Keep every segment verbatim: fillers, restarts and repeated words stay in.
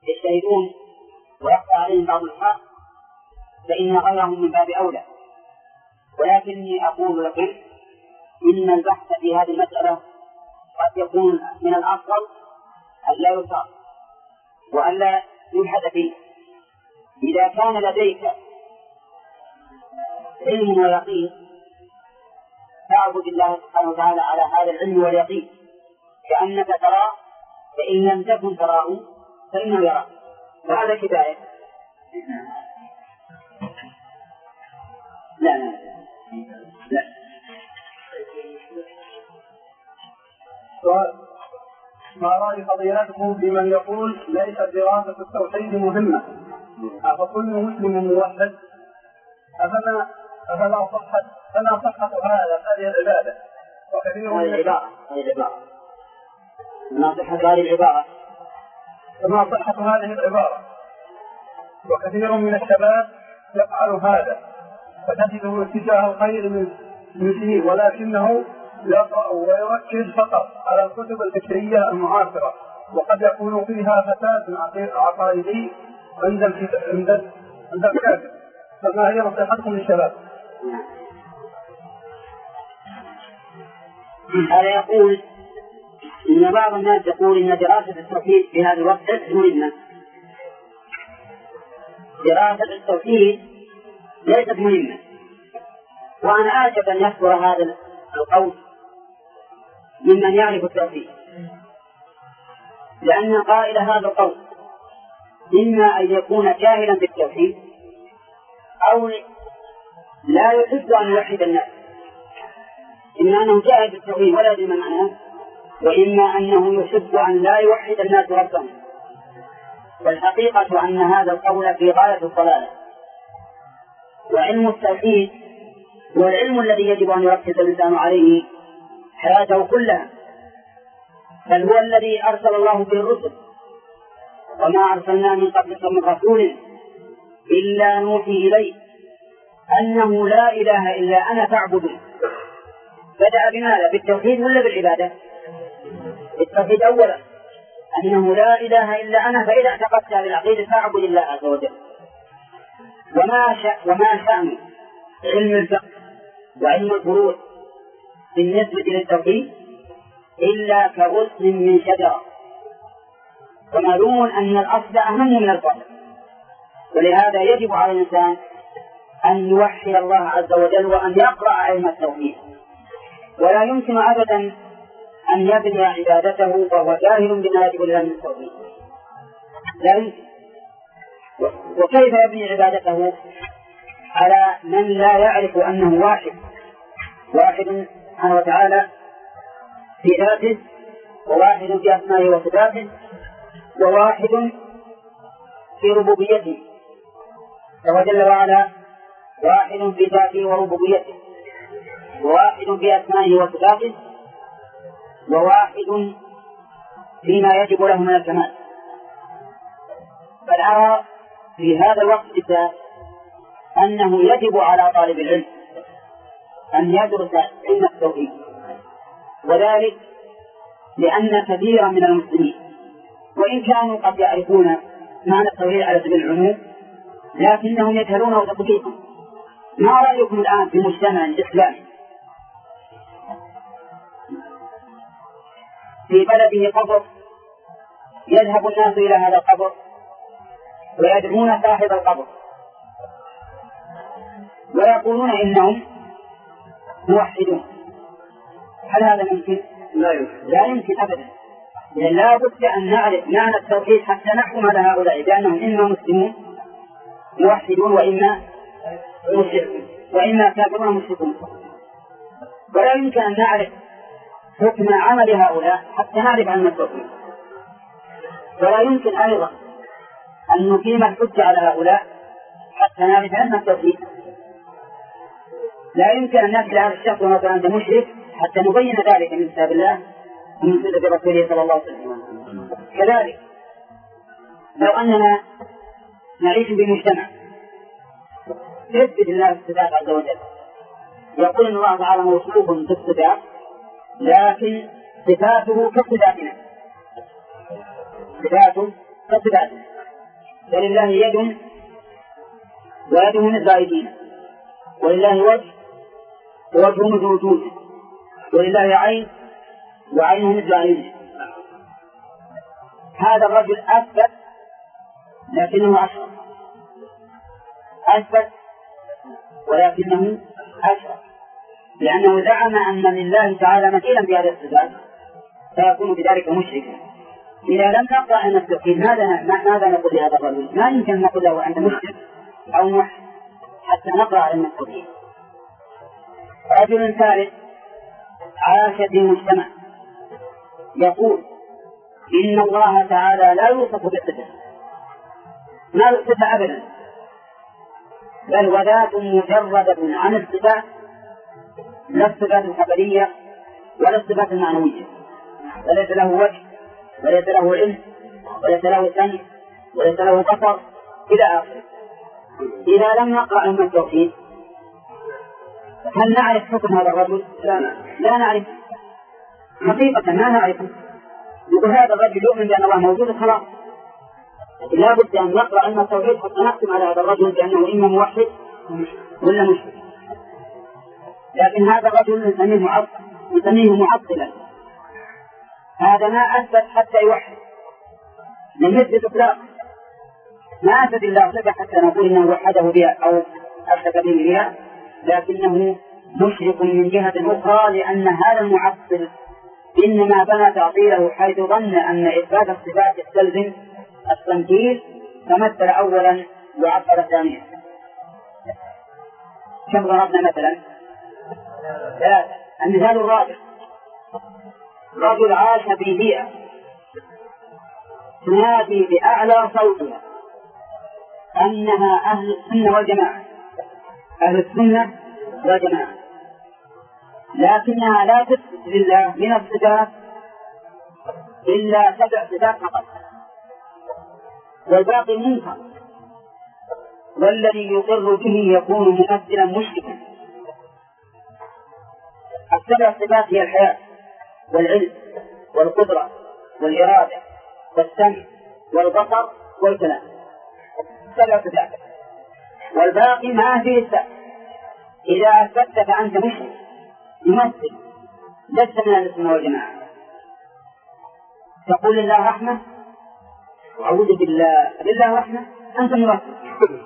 يجتهدون ويخفى عليهم بعض الحق فإن غيرهم من باب أولى، ولكني أقول لكم إن البحث في هذه المسألة قد يكون من الأفضل أن لا يصاب وأن لا يبحث فيه. إذا كان لديك علم ويقين فاعبد الله سبحانه وتعالى على هذا العلم واليقين كأنك تراه، فإن لم تكن تراه فإنه يراك، وهذا كفاية. لا لا لا ما رأي فضيلتكم بمن يقول ليس دراسة التوحيد مهمة فكل مسلم موحد؟ أفلا أفلا صحت فلا صحة هذا هذه العبادة؟ وكثير من العبارة هذه العبارة ما صحة هذه العبارة فما صحة هذه العبارة وكثير من الشباب يفعل هذا، فتجده اتجاه الخير من فيه، ولكنه يقرأ ويركز فقط على الكتب الفكرية المعاصرة، وقد يكون فيها فساد عقائدي عند عند عند الكافر. فما هي نصيحتكم للشباب؟ هذا يقول إن بعض الناس يقول إن دراسة التوحيد في هذا الوقت ليست مهمة. دراسة التوحيد ليست مهمة، وأنا أعجب أن يذكر هذا القول ممن يعرف التوحيد، لأن قائل هذا القول إما أن يكون جاهلا بالتوحيد أو لا يحب أن يوحد الناس، إما أنه جاهل بالتوحيد ولا يدري ما معناه، وإما أنه يحب أن لا يوحد الناس ربهم. والحقيقة أن هذا القول في غاية الضلالة. وعلم التوحيد هو العلم الذي يجب أن يركز الإنسان عليه حياته كلها، بل هو الذي أرسل الله به الرسل، وما أرسلنا من قبلك من رسول إلا نوحي إليه أنه لا إله إلا أنا فاعبدون. بدأ بماذا؟ بالتوحيد ولا بالعبادة؟ التوحيد أولا، أنه لا إله إلا أنا، فإذا اعتقدت هذه العقيدة فاعبد الله عز وجل. وما شأ وما شأن علم الفقه وعلم الفروع بالنسبة للتوحيد إلا كغصن من شجرة، ومعلوم أن الأصل أهم من الفرع، ولهذا يجب على الإنسان أن يوحد الله عز وجل وأن يقرأ علم التوحيد، ولا يمكن أبدا أن يبني عبادته وهو جاهل بما يجب له من التوحيد، لا يمكن. وكيف يبني عبادته على من لا يعرف أنه واحد واحد سبحانه وتعالى في ذاته، وواحد في أسمائه وصفاته، وواحد في ربوبيته، فهو جل وعلا واحد في ذاته وربوبيته، وواحد في أسمائه وصفاته، وواحد فيما يجب له من الكمال. بل أرى في هذا الوقت أنه يجب على طالب العلم أن يدرس علم التوحيد، وذلك لأن كثيرا من المسلمين وإن كانوا قد يعرفون معنى التوحيد على سبيل العموم لكنهم يجهلونه تطبيقا. ما رأيكم الآن في المجتمع الإسلامي في بلده قبر يذهب الناس إلى هذا القبر ويدعون صاحب القبر ويقولون إنهم موحدون؟ هل هذا ممكن؟ لا يمكن, لا يمكن أبدا. لا بد أن نعرف معنى التوحيد حتى نحكم على هؤلاء بأنهم إما مسلمون موحدون وإما مشركون وإما كافرون مشركون. ولا يمكن أن نعرف حكم عمل هؤلاء حتى نعرف عن التوحيد. ولا يمكن أيضا أن نقيم الحجة على هؤلاء حتى نعرف عن التوحيد. لا يمكن أن نأتي هذا الشخص ونقول أنت مشرك حتى نبين ذلك من كتاب الله ومن سنة رسوله صلى الله عليه وسلم. كذلك لو أننا نعيش بمجتمع يثبت الله الصفات عز وجل، يقول إن الله تعالى موصوف بالصفات لكن صفاته كصفاتنا، صفاته كصفاتنا، فلله يد ويده مثل أيدينا، ولله وجه ووجهه مثل وجوده، ولله عين وعينه مثل عينه. هذا الرجل أثبت لكنه أشرك، أثبت ولكنه أشرك، لأنه زعم أن لله تعالى مثيلا بهذه الصفات فيكون بذلك مشركا. إذا لم نقرأ أن التوحيد ماذا ماذا نقول لهذا الرجل؟ ما يمكن نقول له أنت مشرك أو موحد حتى نقرأ علم التوحيد. رجل ثالث عاش في مجتمع يقول إن الله تعالى لا يوصف بالصفة، ما يوصف أبدا، بل وذات مجردة عن الصفات، لا الصفات الخبرية ولا الصفات المعنوية، وليس له وجه وليس له علم وليس له سمع وليس له بصر إلى آخره. إذا لم نقرأ علم التوحيد هل نعرف حكم هذا الرجل؟ لا, لا نعرف حقيقة، ما نعرفه. يقول هذا الرجل يؤمن بأن الله موجود خلاص، لا بد أن نقرأ علم التوحيد حتى نحكم على هذا الرجل بأنه إما موحد ولا مشرك. لكن هذا الرجل نسميه معطل، نسميه معطلا، هذا ما أثبت حتى يوحد، لم يثبت إطلاقا، ما أثبت الله صفة حتى نقول إنه وحده بها أو أشرك به بها، لكنه مشرك من جهة أخرى، لأن هذا المعطل إنما بنى تعطيله حيث ظن أن إثبات الصفات يستلزم التمثيل، فمثل أولا وعطل ثانيا. كم ضربنا مثلا؟ ثلاثة. المثال الرابع رجل عاش في بيئة تنادي بأعلى صوتها أنها أهل السنة والجماعة، أهل السنة والجماعة، لكنها لا تثبت لله من الصفات إلا سبع صفات فقط، والباقي منكر، والذي يقر به يكون ممثلا مشركا. السبع صفات هي الحياة والعلم والقدرة والإرادة والسمع والبصر والكلام، سبع صفات، والباقي ما فيه السبع. إذا أثبت فأنت مشرك ممثل، لست من السنة والجماعة. تقول لله رحمة، أعوذ بالله، لله رحمة، أنت ممثل.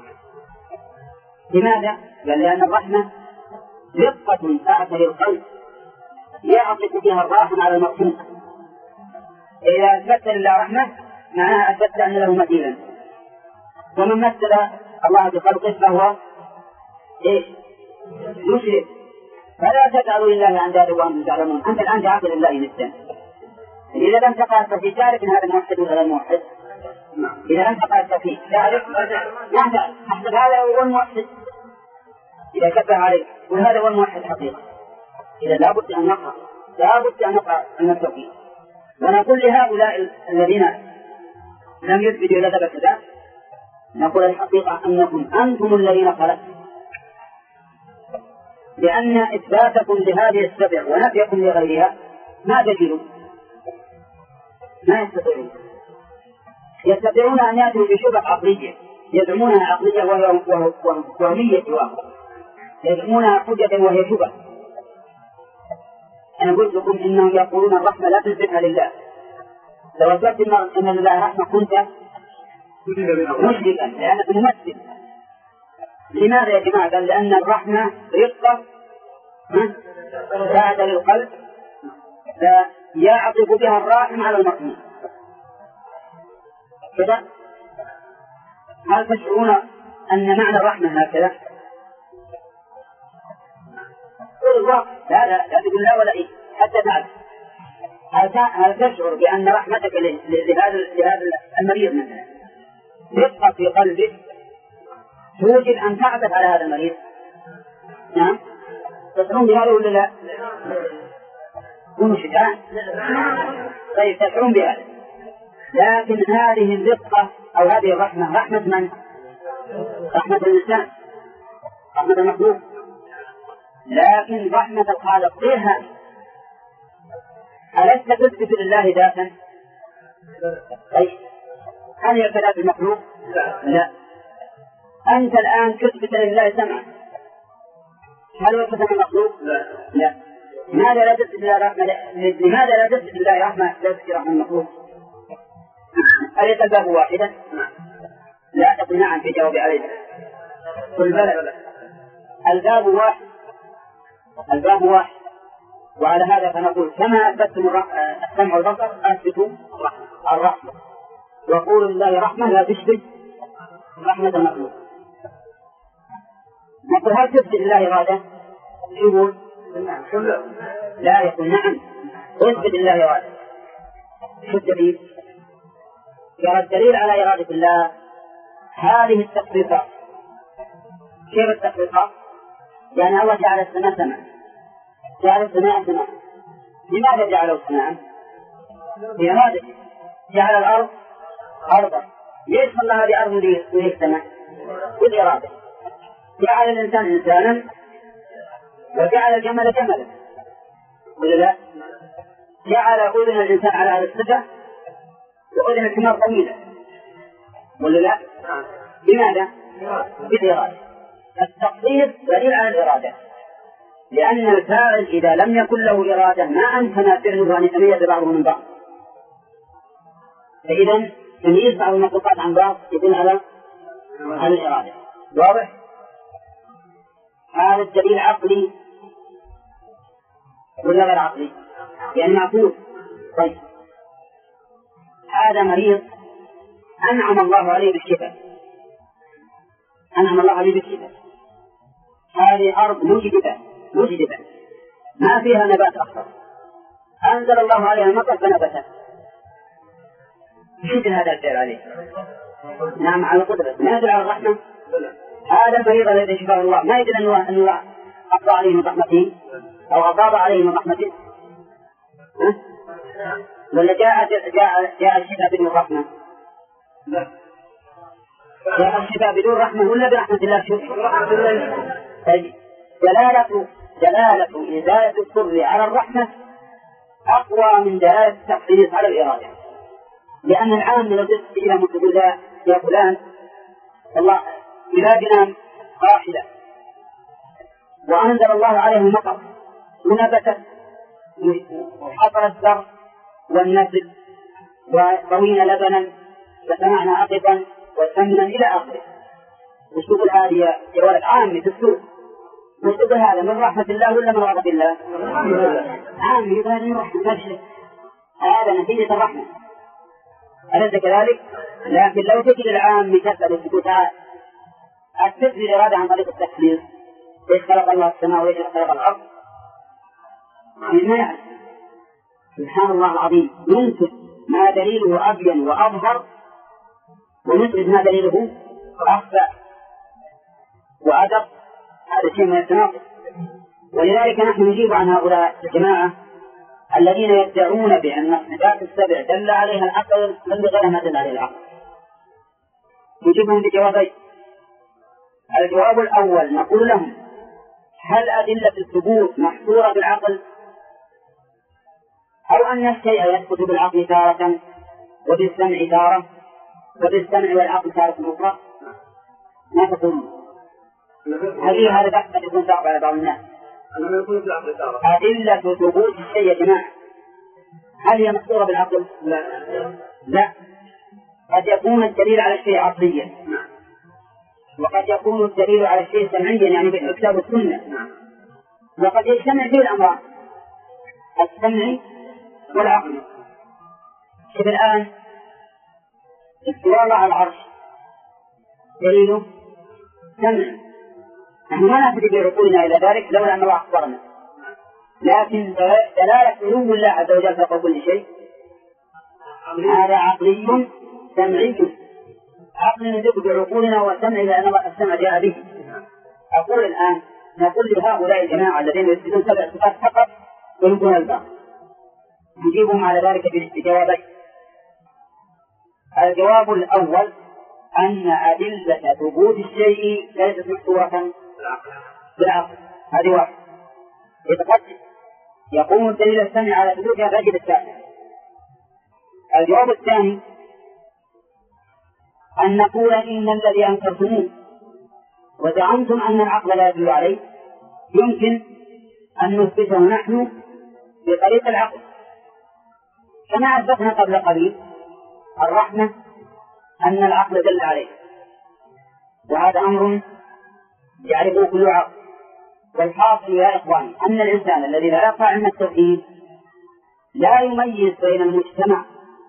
لماذا؟ قال لأن الرحمة رقة تأتي للقلب يعطف فيها الراحم على المرحوم. إذا أثبت لله رحمة معناها أثبت أن له مثيلا، ومن مثل الله بخلقه فهو إيش؟ مشرك. فلا تجعلوا لله أندادا وأنتم تعلمون. أنت الآن جعلت لله ندا، إذا لم تقع في تعرف أن هذا موحد ولا موحد. إذا لم تقع فيه تعرف لا تعرف أحسب هذا هو الموحد، إذا شبه عليك وهذا هو الموحد حقيقة. إذا لابد أن نقع لابد أن نقع أن نتوقي. ونقول لهؤلاء الذين لم يثبتوا إلى ذلك كذا، نقول الحقيقة أنكم أنتم الذين خلقتم، لأن إثباتكم لهذه السبع ونفيكم لغيرها ما دليل؟ ما يستطيعون. يستطيعون أن يأتوا بشبه عقلية يزعمونها عقلية وهي وهمية سواهم، يزعمونها حجة وهي شبه. أنا قلت لكم إنهم يقولون الرحمة لا تثبتها لله، لو أثبت أن لله رحمة كنت مشركا لأنك ممثل. لماذا يا جماعة؟ قال لأن الرحمة رقة بعد للقلب يعطف بها الراحم على المرحوم كذا. هل تشعرون أن معنى الرحمة هكذا؟ لا لا لا تقول لا ولا إيه حتى تعرف. هل تشعر بأن رحمتك لهذا لهذا المريض مثلا رقة في قلبك توجد أن تعطف على هذا المريض؟ نعم، تشعرون بهذا ولا لا؟ كونوا شجعان. طيب تشعرون بهذا، لكن هذه الرقة أو هذه الرحمة رحمة من؟ رحمة الإنسان، رحمة المخلوق. لكن رحمة الخالق غير هذه. ألست تثبت لله ذاتا؟ طيب هل هي كذا المخلوق؟ لا. لا. أنت الآن تثبت لله سمعا، هل هو كذا المخلوق؟ لا. لا. لماذا لا تثبت لله رحمة؟ لماذا لا تثبت لله رحمة لا تثبت رحمة المخلوق؟ أليس الباب واحدا؟ لا تقل نعم في جواب عليه. قل بلى. الباب واحد. الباب واحد. وعلى هذا فنقول كما أثبتتم السمع والبصر أثبتوا الرحمة، وقول الله رحمة لا تشبه رحمة المخلوق. نقول هل تثبت لله إرادة؟ يقول لا، يقول نعم اثبت لله إرادة. شو الدليل؟ يرى الدليل على إرادة الله هذه التخصيصات. كيف التخصيصات؟ يعني الله جعل السماء سماء، جعل السماء سماء. لماذا جعله سماء؟ بإرادته. جعل الأرض أرضا، ليش الله هذه أرض وليه سماء؟ بالإرادة. جعل الإنسان إنسانا وجعل الجمل جملا، ولا لا؟ جعل أذن الإنسان على هذا الصفة وأذن الحمار طويلة، ولا لا؟ لماذا؟ بالإرادة. التقدير دليل على الإرادة، لأن الفاعل إذا لم يكن له إرادة ما أمكن فعله أن يتميز بعضه من بعض. فإذا تمييز بعض المخلوقات عن بعض يدل على على الإرادة. واضح؟ هذا الدليل عقلي ولا غير عقلي؟ يعني معقول. طيب هذا مريض أنعم الله عليه بالشفاء، أنعم الله عليه بالشفاء. هذه أرض مجدبة مجدبة ما فيها نبات أخضر، أنزل الله عليها المطر فنبتت. يدل هذا الفعل عليه؟ نعم على القدرة، ما يدل على الرحمة. هذا المريض الذي شفاه الله ما يدل أن الله أقضى عليه من رحمته أو أفاض عليه من رحمته، ولا جاء جاء جاء الشفاء بدون رحمة؟ جاء الشفاء بدون رحمة ولا برحمة الله؟ شوف دلالة دلالة إزالة الضر على الرحمة أقوى من دلالة التخصيص على الإرادة، لأن العام لو جئت إلى متقول يا فلان الله بلادنا قاحلة وأنزل الله عليه المطر ونبتت وحصل الزرع والنسل وروينا لبنا وسمعنا عقبا وسمنا إلى آخره. وش تقول هذه يا ولد عامي في السوق؟ وش تقول هذا من رحمة الله ولا من غضب الله؟ عامي يقول من رحمة الله، هذا نتيجة الرحمة. أليس كذلك؟ لكن لو تجد العام تسأل وتقول تعال أثبت لي الإرادة عن طريق التخليص، إيش خلق الله السماء وإيش خلق الأرض؟ ما يعرف. سبحان الله العظيم، ينسب ما دليله أبين وأظهر ونسبة ما دليله أخفى وأدق، هذا شيء من التناقض. ولذلك نحن نجيب عن هؤلاء الجماعة الذين يدعون بأن الصفات السبع دل عليها العقل من غير ما دل عليه العقل. نجيبهم بجوابين. الجواب الأول نقول لهم هل أدلة الثبوت محصورة بالعقل، أو أن الشيء يثبت بالعقل تارة وبالسمع تارة وبالسمع والعقل تارة أخرى؟ ما تقولون؟ هذه هذا بحث قد يكون صعب على بعض الناس. أدلة ثبوت الشيء يا جماعة هل هي محصورة بالعقل؟ لا لا، قد يكون الدليل على الشيء عقليا، وقد يكون الدليل على الشيء سمعيا يعني بالكتاب والسنة، وقد يجتمع فيه الأمران السمع والعقل. شوف الآن استواء الله على العرش دليله سمع، نحن ما نأخذ بعقولنا إلى ذلك لولا أن الله أخبرنا، لكن دلالة علو الله عز وجل فوق كل شيء هذا عقلي سمعي. عقل ندق بعقولنا والسمع إلى أن السمع جاء به. أقول الآن نقول لهؤلاء الجماعة الذين يثبتون سبع صفات فقط وينكرون الباقي نجيبهم على ذلك بجوابين. الجواب الأول أن أدلة ثبوت الشيء ليست محصورة بالعقل، هذه واحد. إذ قد يقوم الدليل السمع على ثبوتها فيجب الثاني. الجواب الثاني أن نقول إن الذي أنكرتموه وزعمتم أن العقل لا يدل عليه يمكن أن نثبته نحن بطريق العقل، كما أثبتنا قبل قليل الرحمة أن العقل دل عليه، وهذا أمر يعرفه كل عقل. والحاصل يا إخواني أن الإنسان الذي لا يقع علم التوحيد لا يميز بين المجتمع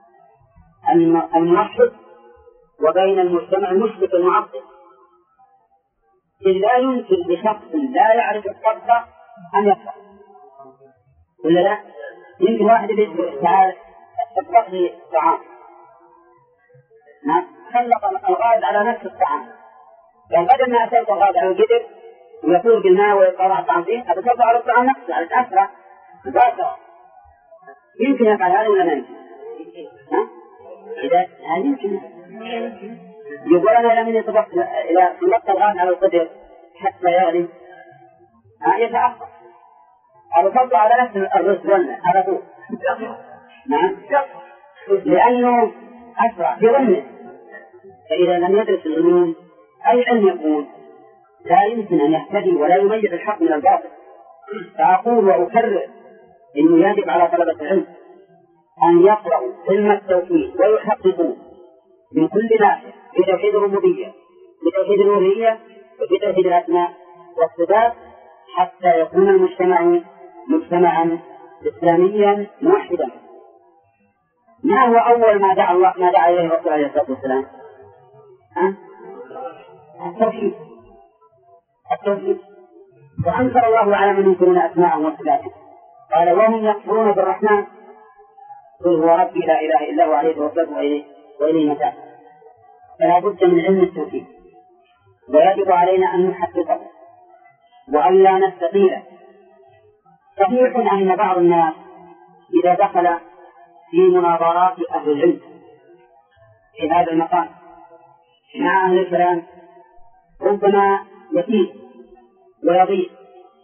الموحد وبين المجتمع المشرك المعطل، إذ لا يمكن لشخص لا يعرف الطبخ أن يفهم، ولا لا؟ يمكن واحد يقول تعال اطبخ لي طعام، نعم، خلق الغاز على نفس الطعام، يعني بدل ما أسلق الغاز على القدر ويقول بالماء ويطلع الطعام فيه أتصبح على الطعام نفسه على الأسرع مباشرة. يمكن يفعل هذا ولا ما يمكن؟ إذا هذا يمكن يقول أنا لم يطبخ إلى سلقت الغاز على القدر حتى يغلي يتأخر أتصبح على نفس الرز والماء على طول، نعم، لأنه أسرع في ظنه. فإذا لم يدرس العلوم أي علم يكون لا يمكن أن يهتدي ولا يميز الحق من الباطل. فأقول وأكرر إنه يجب على طلبة العلم أن يقرأوا علم التوحيد ويحققوا من كل ناحية في توحيد الربوبية، في توحيد الألوهية، وفي توحيد الأسماء والصفات، حتى يكون المجتمع مجتمعا إسلاميا موحدا. ما هو أول ما دعا الله ما دعا إليه الرسول عليه الصلاة والسلام؟ ها؟ التوحيد. التوحيد. وأنكر الله على من ينكرون أسماءه وصفاته، قال وهم يكفرون بالرحمن قل هو ربي لا إله إلا هو عليه توكلت وإليه وإليه متاب. فلا بد من علم التوحيد، ويجب علينا أن نحققه وأن لا نستقيله. صحيح أن بعض الناس إذا دخل في مناظرات أهل العلم في هذا المقام مع أهل الكلام ربما يكيد ويضيق،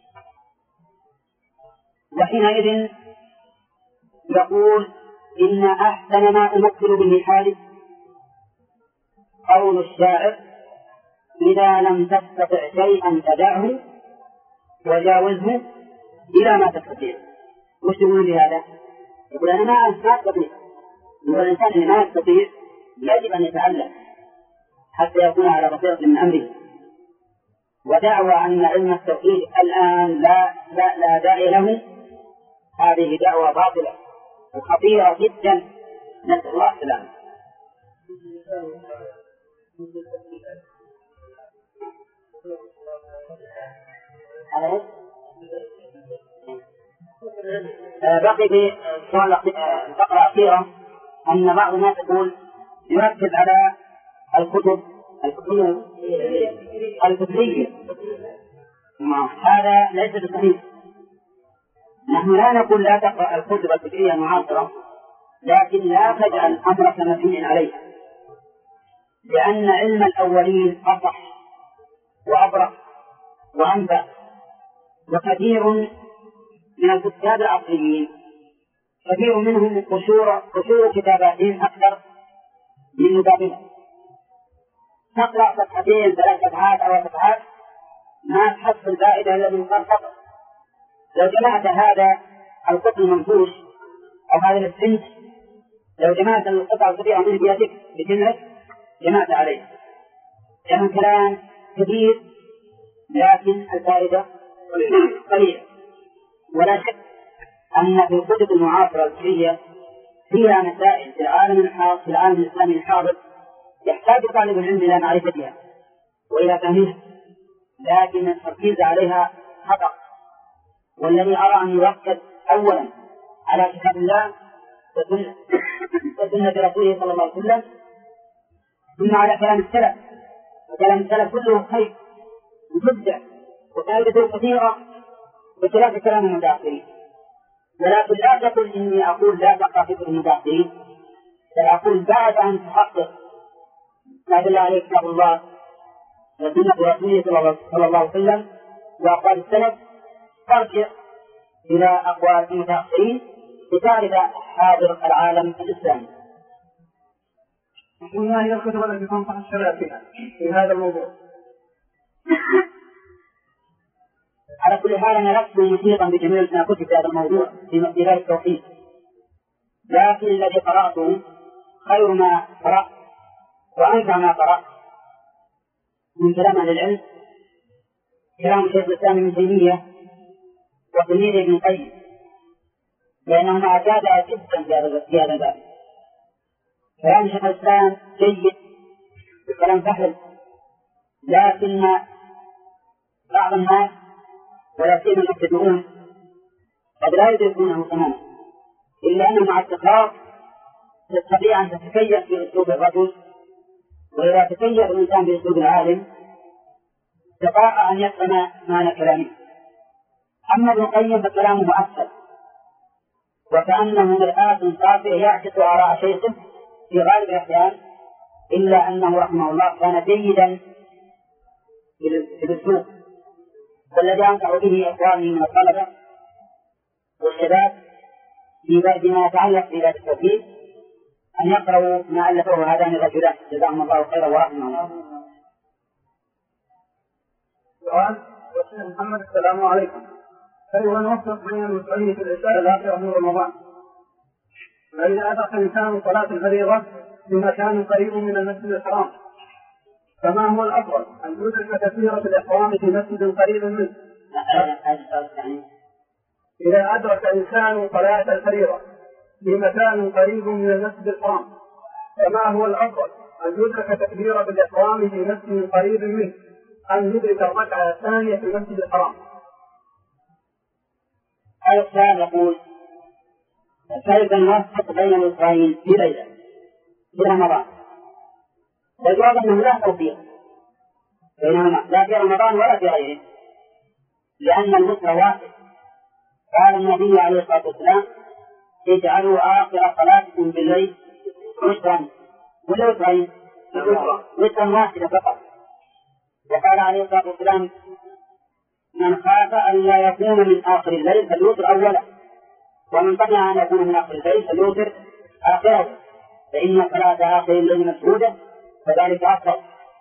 وحينئذ يقول إن أحسن ما أمثل به حالي قول الشاعر إذا لم تستطع شيئا فدعه وجاوزه إلى ما تستطيع. وش يقول بهذا؟ يقول أنا ما أستطيع. يقول الإنسان اللي ما يستطيع يجب أن يتعلم حتى يكون على بصيرة من أمره. ودعوى أن علم التوحيد الآن لا لا لا داعي له، هذه دعوة باطلة وخطيرة جدا، نسأل الله السلامة. بقي في فقرة أخيرة أن بعض الناس يقول يركز على الكتب الكتب الفكرية، هذا ليس بصحيح. نحن لا نقول لا تقرأ الكتب الفكرية المعاصرة، لكن لا تجعل أمرك مبنيا عليها، لأن علم الأولين أصح وأبرق وأنبأ. وكثير من الكتاب العصريين كثير منهم قشور قشور كتاباتهم أكثر من مقابلها. تقرأ صفحتين ثلاث صفحات أو صفحات ما تحصل فائدة إلا من فقط. لو جمعت هذا القطع المنفوش أو هذا السنج، لو جمعت القطع الكبيرة من بيدك بجملة جمعت عليه، يعني كلام كثير لكن الفائدة قليلة. ولا شك أن في الكتب المعاصرة الفكرية فيها مسائل في العالم الحاضر في العالم الإسلامي الحاضر يحتاج طالب العلم إلى معرفتها وإلى فهمها، لكن التركيز عليها خطأ. والذي أرى أن يركز أولا على كتاب الله وسنة وسنة رسوله صلى الله عليه وسلم، ثم على كلام السلف، وكلام السلف كله خير ومبدع وفائدته كثيرة بخلاف كلام المتأخرين. ولكن لا تقل إني أقول لا تقرأ فكر المتأخرين، بل أقول بعد أن تحقق ما دل عليه كتاب الله وسنة رسوله صلى الله عليه وسلم وأقوال السلف، ترجع إلى أقوال المتأخرين لتعرف حاضر العالم الإسلامي. وما هي الكتب التي تنصح الشباب فيها في هذا الموضوع؟ على كل حال أنا لست محيطا بجميع ما كتب في هذا الموضوع في مجال التوحيد، لكن الذي قرأته خير ما قرأت وأنفع ما قرأت من كلام أهل العلم كلام شيخ الإسلام ابن تيمية وتلميذه ابن القيم، لأنهما أفادا جدا في هذا الباب. كلام شيخ الإسلام جيد وكلام سهل، لكن بعض الناس ولا سيما المبتدئون قد لا يدركونه تماما، إلا أنه مع التكرار تستطيع أن تتكيف في أسلوب الرجل، وإذا تكيف الإنسان بأسلوب العالم استطاع أن يفهم معنى كلامه. أما ابن القيم فكلامه أسهل، وكأنه مرآة صافية يعكس آراء شيخه في غالب الأحيان، إلا أنه رحمه الله كان جيدا في الأسلوب. والذي أنصح به إخواني من الطلبة والشباب في بعد ما يتعلق بذات التوحيد أن يقرأوا ما ألفه هذان الرجلان جزاهم الله خيرا ورحمه الله. سؤال والشيخ محمد: السلام عليكم. كيف نوفق بين المسلمين في العشاء الآخرة من رمضان؟ فإذا أدرك الإنسان صلاة الفريضة في مكان قريب من المسجد الحرام فما هو الأفضل؟ أن يدرك تكبيرة الإحرام في مسجد قريب منه؟ إذا أدرك إنسان صلاة الفريضة في مكان قريب من المسجد الحرام فما هو الأفضل؟ أن يدرك تكبيرة الإحرام في مسجد قريب منه أن يدرك الركعة الثانية في المسجد الحرام؟ هذا السؤال يقول: كيف نوفق بين الإسرائيل في ليلة في رمضان؟ والجواب أنه لا توفيق بينهما لا في رمضان ولا في غيره، لأن الوتر واحد. قال النبي عليه الصلاة والسلام: اجعلوا آخر صلاتكم بالليل وترا، ولا وترين؟ وترا واحدا فقط. وقال عليه الصلاة والسلام: من خاف أن لا يكون من آخر الليل فليوتر أوله، ومن طمع أن يكون من آخر الليل فليوتر آخره، فإن صلاة آخر الليل مشهودة فذلك أفضل.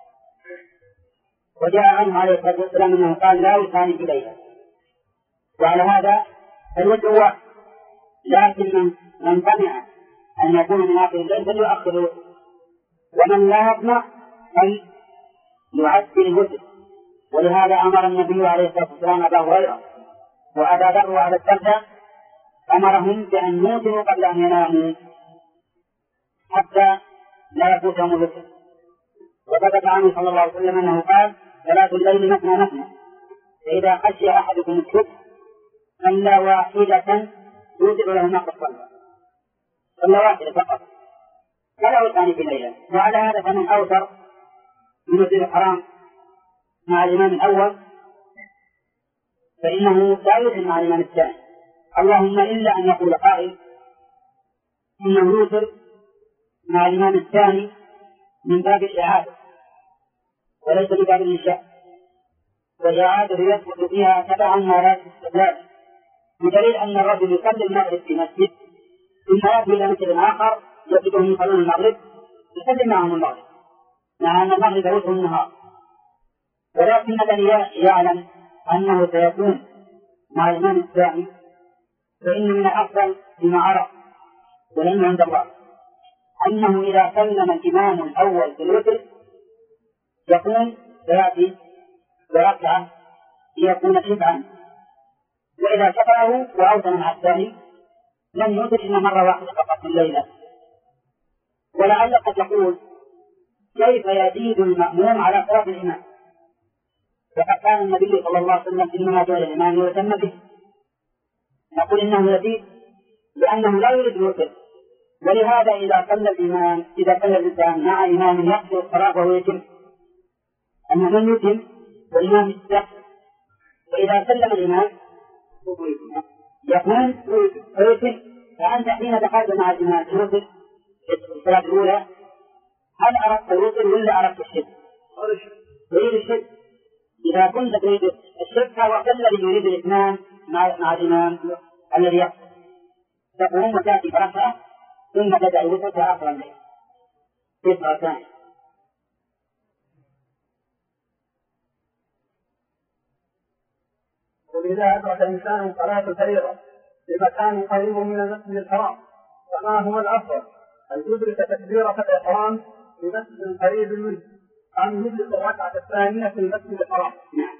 وجاء عنه عليه الصلاة والسلام أنه قال: لا وتران في ليلة. وعلى هذا فالوتر واحد، لكن من طمع أن يكون من آخر الليل فليؤخر الوتر، ومن لا يطمع فليعدل الوتر. ولهذا أمر النبي عليه الصلاة والسلام أبا هريرة وأبا ذر وأبا الدرداء أمرهم بأن يوتروا قبل أن يناموا حتى لا يفوتهم الوتر. وثبت عنه صلى الله عليه وسلم أنه قال: صلاة الليل مثنى مثنى، فإذا خشي أحدكم الصبح صلى واحدة يوتر له ما قد صلى، صلى واحدة فقط فلا وتران في الليلة. وعلى هذا فمن أوتر من المسجد الحرام مع الإمام الأول فإنه لا يوتر مع الإمام الثاني، اللهم إلا أن يقول قائل إنه يوتر مع الإمام الثاني من باب الإعادة وليس من باب الإنشاء، والإعادة يثبت فيها تبعا ما لا استدلال، بدليل أن الرجل يصلي المغرب في مسجد ثم يأتي إلى مسجد آخر يجدهم يصلون المغرب يصلي معهم المغرب مع أن المغرب وتر النهار، ولكن الذي يعلم أنه سيكون مع الإمام الثاني فإن من الأفضل بما عرف والعلم عند الله أنه إذا سلم الإمام الأول بالوتر يكون سيأتي بركعة ليكون شفعا، وإذا شفعه وأوتر مع الثاني لم يوتر إلا مرة واحدة فقط في الليلة. ولعلك تقول: كيف يزيد المأموم على صلاة الإمام؟ وقد كان النبي صلى الله عليه وسلم إنما جعل الإمام ويتم به. نقول إنه يزيد لأنه لا يريد الوتر، ولهذا إذا صلى الإمام إذا صلى الإنسان مع إمام يقصر الصلاة وهو يتم، أما من يتم والإمام يستقبل، فإذا سلم الإمام يكون ويتم، فأنت حين دخلت مع الإمام في الوتر في الصلاة الأولى هل أردت الوتر ولا أردت الشرك؟ تريد الشرك. إذا كنت تريد الشرك وكالذي يريد الإتمام مع مع الإمام الذي يقصر، تقوم وتأتي بركعة ثم تدع الوتر في آخر الليل. فطرتان. وإذا أدرك إنسان صلاة الفريضة بمكان قريب من المسجد الحرام فما هو الأفضل؟ أن يدرك تكبيرة الإحرام في مسجد قريب منه أم يدرك الركعة الثانية في المسجد الحرام؟ نعم.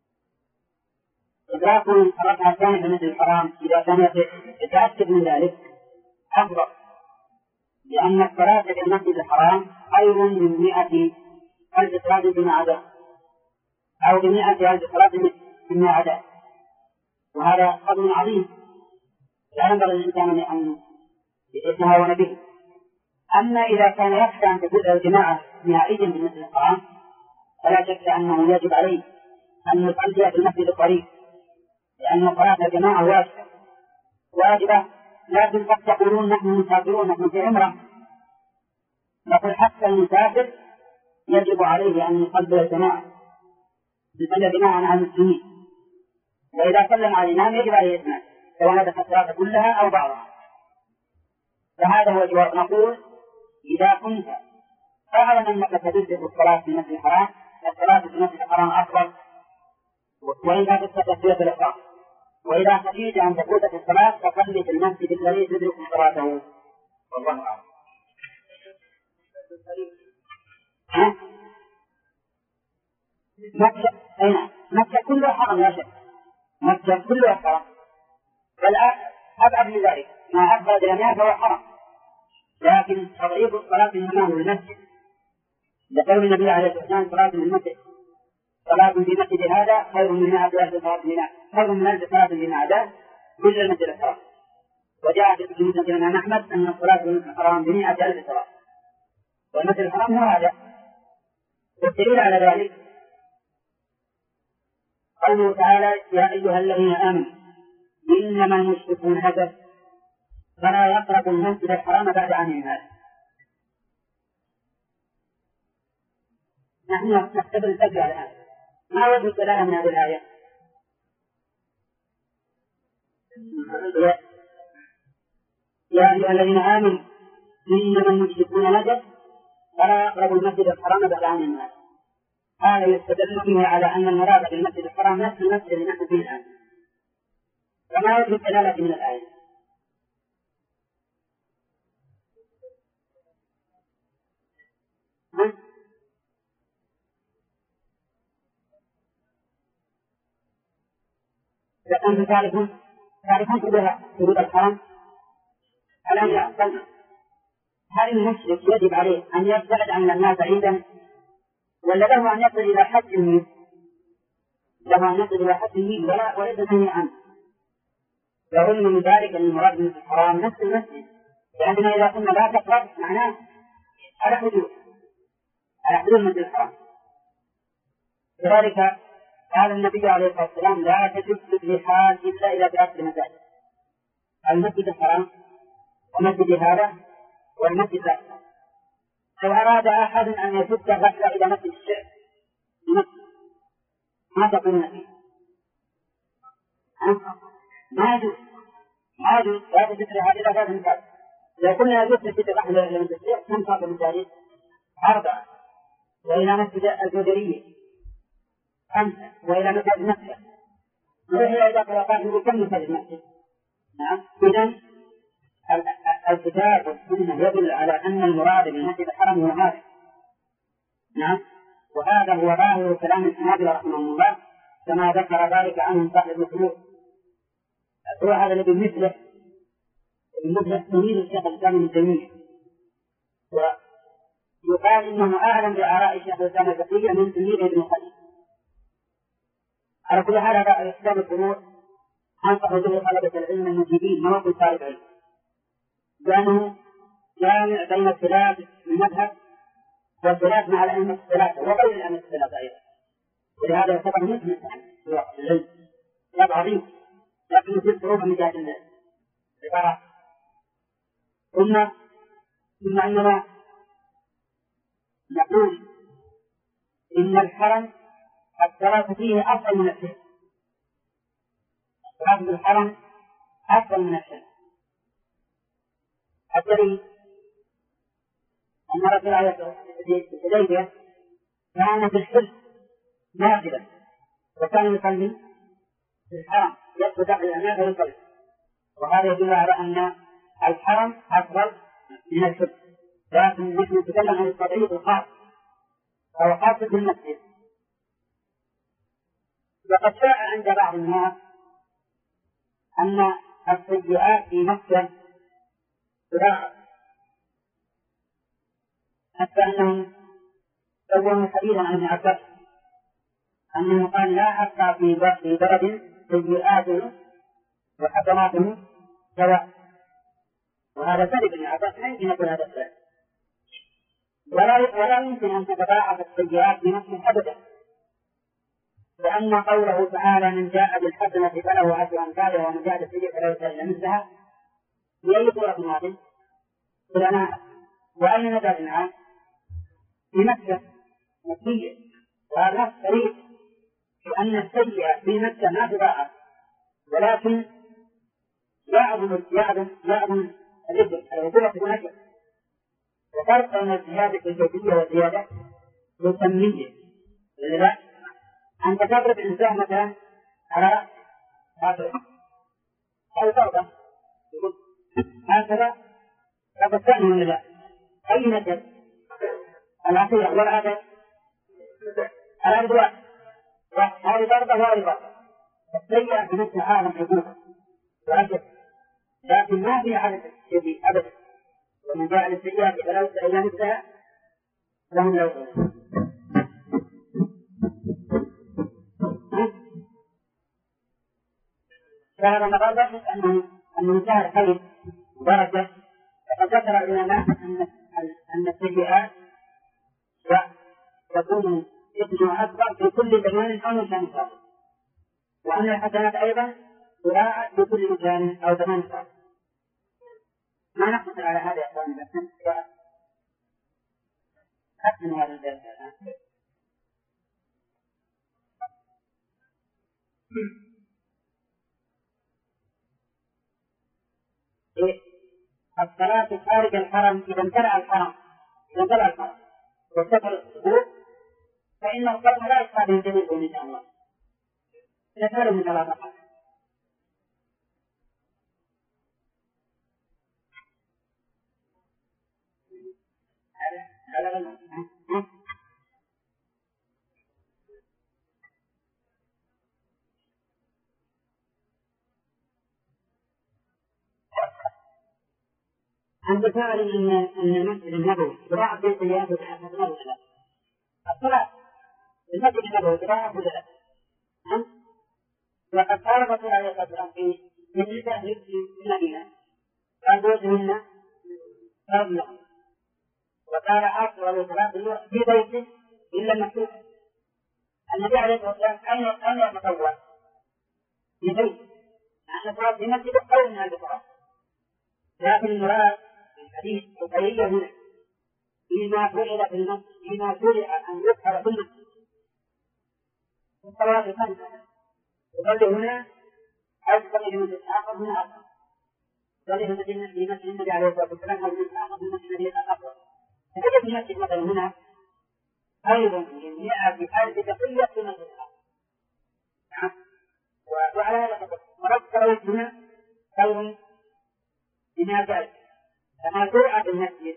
إدراك الركعة الثانية في المسجد الحرام إذا كان يتأكد من ذلك أفضل، لأن الصلاة في المسجد الحرام خير من مئة ألف صلاة فيما عداه، أو بمئة ألف صلاة فيما عداه، وهذا فضل عظيم لا ينبغي للإنسان أن يتهاون به. أما إذا كان يخشى أن تكون الجماعة نهائيا في المسجد الحرام فلا شك أنه يجب عليه أن يصلي في المسجد القريب، لأن صلاة الجماعة واجبة واجبة لكن قد تقولون نحن مسافرون نحن في عمرة، نقول حتى المسافر يجب عليه أن يصلي الجماعة يصلي جماعة مع المسلمين، وإذا سلم على الإمام يجب عليه يسمع سواء هذا الصلاة كلها أو بعضها. فهذا هو الجواب. نقول إذا كنت تعلم أنك تدرك الصلاة في المسجد الحرام الصلاة في المسجد الحرام أفضل، وإذا كنت تكبيرة الإحرام، وإذا خشيت أن تفوتك الصلاة فصلي في المسجد الذي تدرك صلاته. والله أعلم. مكة أين؟ مكة كلها حرم لا شك، مكة كلها حرم، بل أبعد من ذلك ما أبعد الأميال فهو حرم، لكن تضعيف الصلاة في المكان والمسجد لقول النبي عليه الصلاة والسلام صلاة في المسجد صلاة في مسجد هذا خير من مئة ألف صلاة هناك، خير من ألف صلاة في هذا كل المسجد الحرام. وجاء في مسجد الإمام أحمد أن الصلاة في المسجد الحرام بمئة ألف صلاة، والمسجد الحرام هو هذا. والدليل على ذلك قوله تعالى يا أيها الذين آمنوا إنما المشركون نجس فلا يقربوا المسجد الحرام بعد عامهم هذا. نحن نختبر الفجر الآن، ما وجه الدلالة من هذه الآية؟ يا أيها الذين آمنوا إنما المشركون نجس فلا يقربوا المسجد الحرام بعد عامهم هذا. هذا يستدل به على أن المراد بالمسجد الحرام نفس المسجد الذي نحن فيه الآن. فما وجه الدلالة من الآية؟ لأنهم تعرفون تعرفون حدود الحرم الآن يعقلنا. هل المشرك يجب عليه أن يبتعد عن الناس عيدا ولا له أن يصل إلى حد منه؟ له أن يصل إلى حد منه ولا وليس منه عنه. يظن من ذلك أن المراد من الحرام نفس المسجد، لأننا إذا قلنا لا تقرب معناه على حدود على حدود المسجد الحرام. لذلك قال النبي عليه الصلاة والسلام لا تجوز لحال إلا إذا تأكد مساجد المسجد الحرام ومسجد هذا والمسجد الأقصى. لو أراد أحد أن يسد الرحلة إلى مسجد الشعب ما تقولون فيه؟ ما يجوز ما يجوز لا تجوز لحال إلا ثلاث مساجد. لو قلنا يجوز تسد الرحلة إلى مسجد الشعب كم صار المساجد؟ أربعة، وإلى مسجد الجودرية خمسة، وإلى مسجد مكة، وهي إذا قرأت بكم مسجد مكة. نعم. إذن الكتاب والسنة يدل على أن المراد بالمسجد الحرام هو هذا. نعم. وهذا هو ظاهر كلام الحنابلة رحمهم الله كما ذكر ذلك عنهم صاحب المسلوك. هو هذا الذي مثله مثل تمييز الشيخ الإسلام ابن تيمية، ويقال إنه أعلم بآراء الشيخ الإسلام الفقهية من تلميذه ابن القيم. على كل حال هذا إحدى الأمور أنصح به طلبة العلم المجيبين موقف طالب علم، لأنه جامع بين الخلاف المذهب والخلاف مع الأئمة الثلاثة وغير الأئمة الثلاثة أيضا، ولهذا يعتبر مثل العلم كتاب عظيم لكن يصير صعوبة من جهة العبارات. ثم ثم أننا نقول إن الحرم الصلاة فيه أفضل من الشرك. الصلاة في الحرم أفضل من الشرك. الدليل أن رسول الله في الحديبية كان في الحلم نازلا وكان يصلي في الحرم يدخل داخل الأمام ويصلي، وهذا يدل على أن الحرم أفضل من الحلم، لكن نحن نتكلم عن التضعيف الخاص أو خاصة بالمسجد. وقد شاع عند بعض الناس أن السيئات في مكة تضاعف، حتى أنهم سووا حديثا عن ابن عباس أنه قال لا حتى في بلد سيئاته وحسناته سواء، وهذا كذب ابن عباس لا يمكن يكون هذا الكلام، ولا ولا يمكن أن تتضاعف السيئات بنفسه أبدا، لأن قوله تعالى من جاء بالحسنة فله عشر أمثالها ومن جاء بالسيئة فلا يسأل إلا مثلها في أي سورة هذه؟ في الأنعام. وأين نزل الأنعام؟ في مكة مكية، وهذا نص صريح بأن السيئة في مكة ما تضاعف، ولكن يعظم يعظم يعظم الإثم العقوبة في مكة، وفرق بين الزيادة الجزئية والزيادة الكمية. لا أنت تضرب إنسان مثلا على هكذا أو ضربة هكذا تبتعني من لا أي مثل العقيدة والعدد العدد واحد، هذه ضربة وهذه ضربة. السيئة في مثل عالم عقوبة وعدد، لكن ما في عدد جديد أبدا، ومن جاء للسيئة فلا يسأل إلا مثلها لهم لا يسأل. فهذا مغالبة أنه أنه سهل خير بركة. فقد ذكر العلماء أن أن السيئات تكون إثمها أكبر في كل زمان أو مكان آخر، وأن الحسنات أيضا تراعى في كل مكان أو زمان آخر. ما نقصر على هذا يا أخواني، بس أحسن هذا الدرس الآن. الصلاة خارج الحرم إذا امتلأ الحرم إذا امتلأ الحرم وسفر الصدور فإن الصلاة لا يصلي الجميع إن شاء الله، نسأل من الله تعالى. أنت تعلم أن أن المسجد النبوي قراءة في سيئات وحسنات ولا لا؟ الصلاة المسجد النبوي قراءة ولا لا؟ نعم. وقد قال الرسول عليه الصلاة والسلام في النساء في المدينة أزواجهن فضلا، وقال عاصر عليه الصلاة والسلام في بيته إلا المكتوب. النبي عليه الصلاة والسلام أن أن يتطوع في بيته، لأن الصلاة في مسجد أول من الصلاة، لكن المراد الحديث القيئة هنا فيما فعل في المسجد، فيما شرع أن يفعل في المسجد الصلاة الخمسة، يصلي هنا أو يصلي في مسجد آخر من آخر، يصلي في مسجد في مسجد النبي عليه الصلاة والسلام أو مسجد آخر من مسجد النبي الآخر. فكيف في المسجد مثلا هنا أيضا يمنع بحال بقية في مسجد آخر، وعلى هذا مرد صلوات هنا خير بما ذلك، فما شرع في المسجد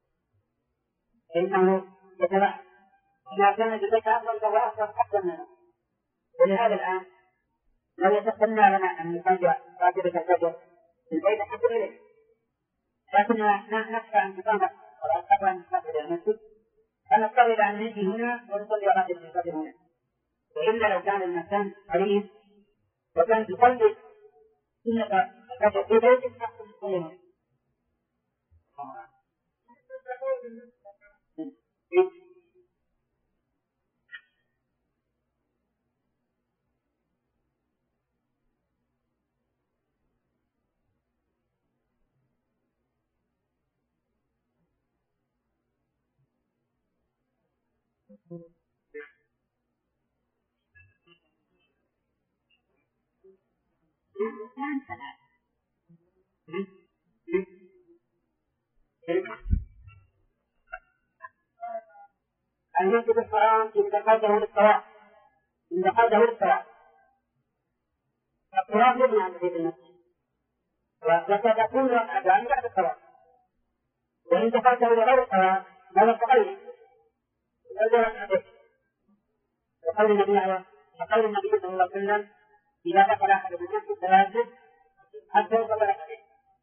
فإنه يتبع إذا كان بذلك أفضل فهو أفضل أحسن منه. ولهذا الآن لو يتسنى لنا أن نصلي راتبة الفجر في البيت حتى إليه، لكننا نخشى أن نقام ولا أن نصلي المسجد، فنضطر إلى أن نجي هنا ونصلي راتبة الفجر هنا. وإلا لو كان المكان قريب وكان تصلي سنة الفجر في بيتك أحسن تصلي هنا. أن يسجد الحرام إن دخلته للصلاة إن دخلته للصلاة الصلاة يبنى عن تحية المسجد وستكون ركعتان بعد الصلاة وإن دخلته لغير الصلاة فلا تغير غير ركعتين وقول النبي عليه وقول النبي صلى الله عليه وسلم إذا دخل أحد المسجد فلا يسجد حتى يصلي ركعتين.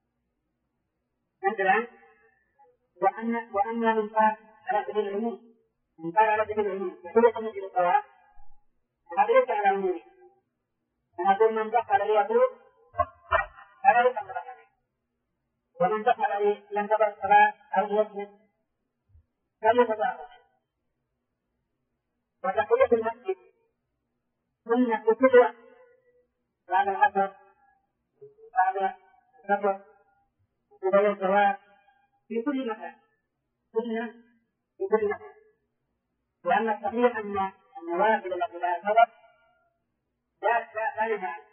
مثلا وأن وأن من قال على سبيل العموم من قال على سبيل العموم يقول المسجد الصلاة هذا ليس على عمومه ونقول من دخل ليقول هذا ليس على عمومه ومن دخل لينتظر الصلاة أو يسجد فليتظاهر. وتحية المسجد سنة كتبة بعد العصر بعد السفر وبين الزواج في كل مكان سنة في كل مكان لأن الصحيح أن النوافل التي لا سبب لا لا لا نهاية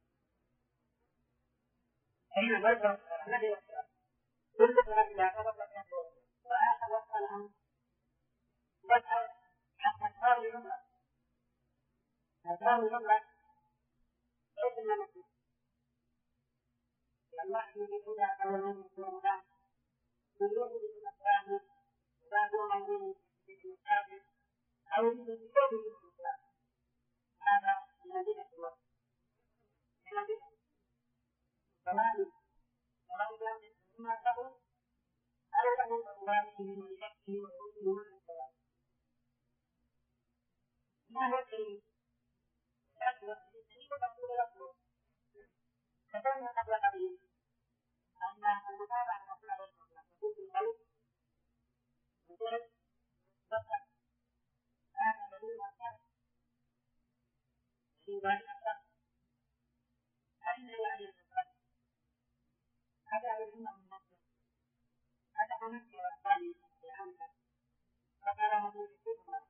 حين برد الذي يصير كل صلاة لا سبب وآخر وقت الأمر يسأل عن أسرار الأمة أسرار الأمة ليس من المسجد الله يريد أن يكون هناك يريد الإسلام لا دون من الإسلام أو من الإسلام هذا من دين الله من دين كمان كمان كان ما تقول أو تقول الله من يكفي ويؤمن بالله ما هو شيء يكفي تقول له كمان قبل قليل أن المتابعة مطلوبة تكون بالقلب مثل بطل هذا دليل أكثر في ذلك أين يعني القلب هذا يهم النفس هذا نفسي وأخواني بحمد فقال مدير الحكمة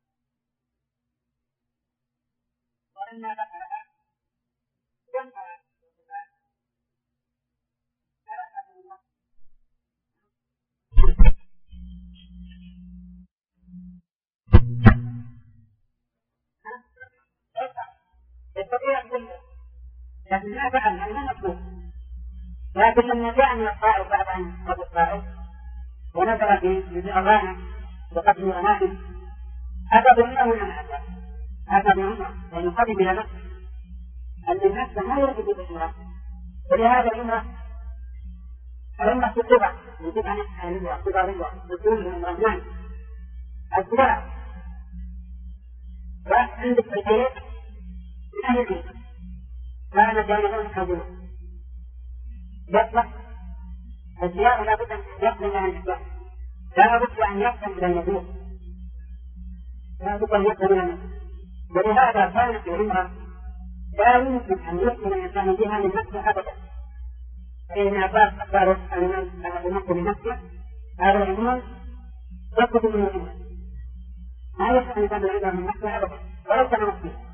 ولما ذكرها جمع يستطيع كله لكن لا فعل هذا مطلوب. لكن لما جاء من الطائف بعد أن قد الطائف ونزل في الأغاني وقتل الغنائم أتى بأمه من أتى أتى بأمه لأنه قدم إلى نفسه أن النفس ما يرد بالإسلام ولهذا الأمة الأمة تتبع يتبع نفسها لله تتبع لله تقول من الرحمن الاتباع وعندك في البيت لا يجوز لا نجانبون حاضرون يطلق الزيارة لا بد أن يقبل عن الإسلام لا بد أن يقبل إلى النبي لا بد أن يقبل إلى النبي ولهذا كانت العمرة لا يمكن أن يقبل الإنسان بها من نفسه أبدا فإن عباس أخبار أن يمكن لنفسه هذا العمر يقبل من العمر ما يمكن أن يقبل العمر من نفسه أبدا ولو كان نفسه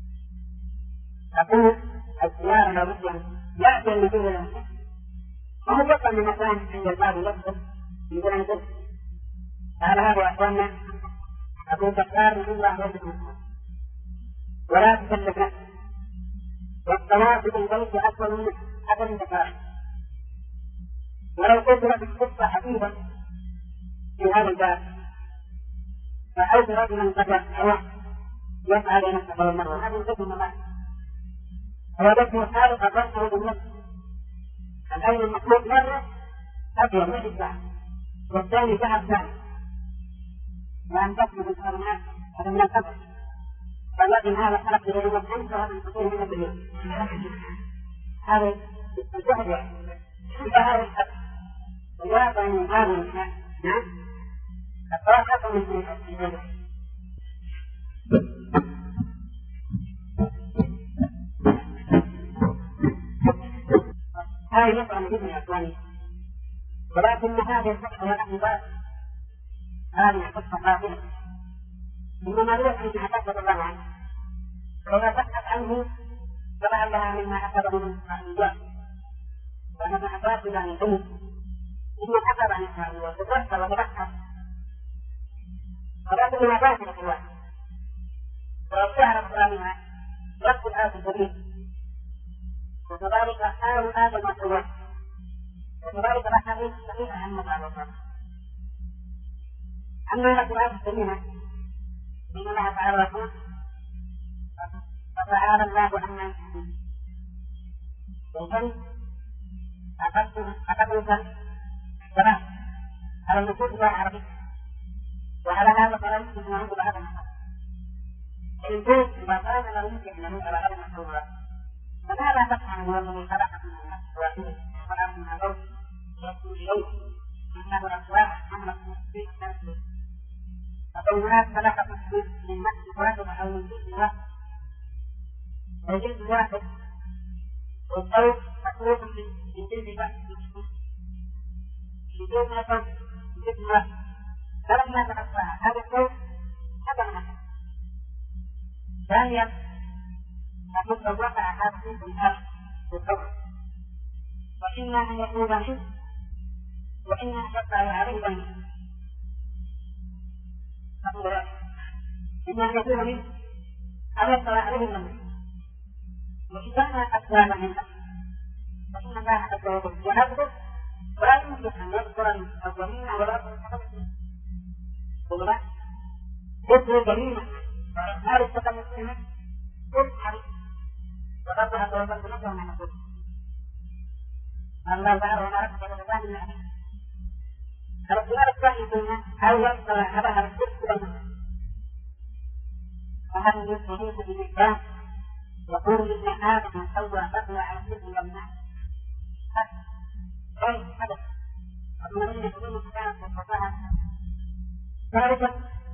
أقول الزيارة لا بد أن يأتي النبي إلى نفسه وهو يبقى من مكان عند الباب يدخل يقول أن يدخل على هذا يا أخواننا أقول تختار من الله وجهه ولا تكلف نفسك والطواف بالبيت أكبر من أكبر من ذكاء ولو قلت لك القصة حبيبا في هذا الباب فأوت رجلا قد يفعل نفسه والمرة هذا يجب الممات فوجدته خالق الرسول بالنفس الأول المخلوق مرة أبيض من الإسلام والثاني ذهب ثاني وأن تكتب الحرمات هذا من الكبر فالذي هذا خلق بغير الأنس وهذا الفصول من الدنيا هذا الجهد هذا الحق الواقع من هذا الإنسان نعم الطاقة من الدنيا هذه يفعل ابن أخواني ولكن هذه الفتحة والأحباب هذه قصة قاتلة إنما ليس أن أحدث الله عنه وإذا تحدث عنه فلعلها مما أخذه من الإسلام وأن ابن عباس إلى أن يقول إنه أخذ عن الإسلام وتذكر وتذكر ولكن ما باطل في الواحد ولو شهر الظالمة يقتل آت الجميل وكذلك حال آت المسؤولات وكذلك الأحاديث الصحيحة عن مطالبات. أما الأحاديث الصحيحة إن الله تعالى يقول فتعالى الله عما يشركون والجن أخذ الجن سلام على النصوص العربية وعلى هذا فلم تجمعه بعد النصوص إن كنت إذا كان لا يمكن أن على هذا المحظورات فماذا تفعل هو الذي خلق من الناس واحدة وخلق من الأرض يكون إليه إنه الأصلاح أمر في نفسه فكونات خلق من نفس واحد أو من جنس واحد وجنس واحد والصوت مخلوق من جنس واحد بدون صوت من جنس واحد فلما تنفعها هذا الصوت هذا المحل. ثانيا نقول لو وقع هذا في الأرض بالصوت وإما أن يكون منه وإما أن يقع عليه منه إما أن يكون منه أو يقع عليه منه وإن كان أسلام منه فإن الله عز وجل يحبه ولا يمكن أن يذكر الظلمين ولا يذكر ولا يذكر الظلمين وإظهار التقلص منه يذكر وقد عز وجل نفسه من نفسه الله تعالى وما رفض الإنسان من نفسه الرجال الصحيحين أو يقتل حبها الشرك بينهم فهذا يستهيث بالإسلام يقول لابن آدم سوى فتوى على الشرك والناس أي حدث ومن يكون الإسلام وفتاها ثالثا